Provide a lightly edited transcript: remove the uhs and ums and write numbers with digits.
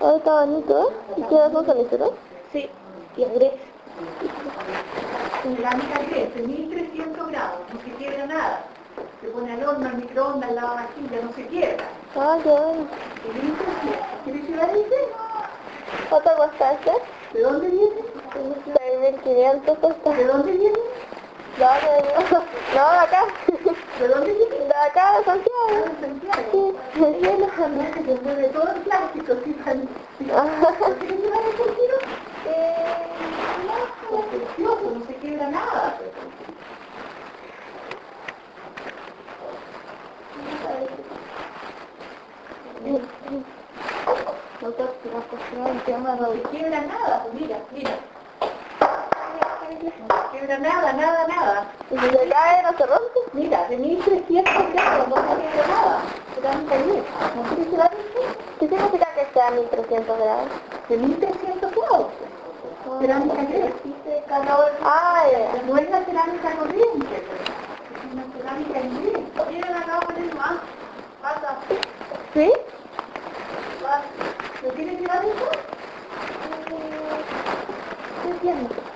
Oh, está bonito. ¿Y qué con calentura? Sí, y es gris. Cerámica gris, de 1300 grados, no se quiebra nada. Se pone al horno, al microondas, al lavavajillas, no se quiebra. Ah, qué bueno. De 1300. ¿Quieres llevar ese? ¿Cuánto cuesta este? ¿De dónde viene? 6.500 cuesta. ¿De dónde viene? No, no, de acá. ¿De dónde viene? De acá, de Santiago. Ah, de Santiago. Sí. Lleno, se mueve todo el plástico, ¿sí? ¿No quieres llevar ese tiro? No, es precioso, no se quiebra nada. No se Quiebra nada, pues mira, mira. No se quiebra nada, nada, nada. ¿Y si se cae no se rompe? Mira, de 1300 grados, no se quiebra nada. Cerámica gris. ¿No quieres llevar esto? ¿Qué significa que sea 1.300 grados? De 1300 grados. Cerámica gris. Ah, ya. No es la cerámica corriente, es una cerámica gris. Miren acá con el más. Pasa. ¿Sí? ¿No quieres llevar esto? No entiendo.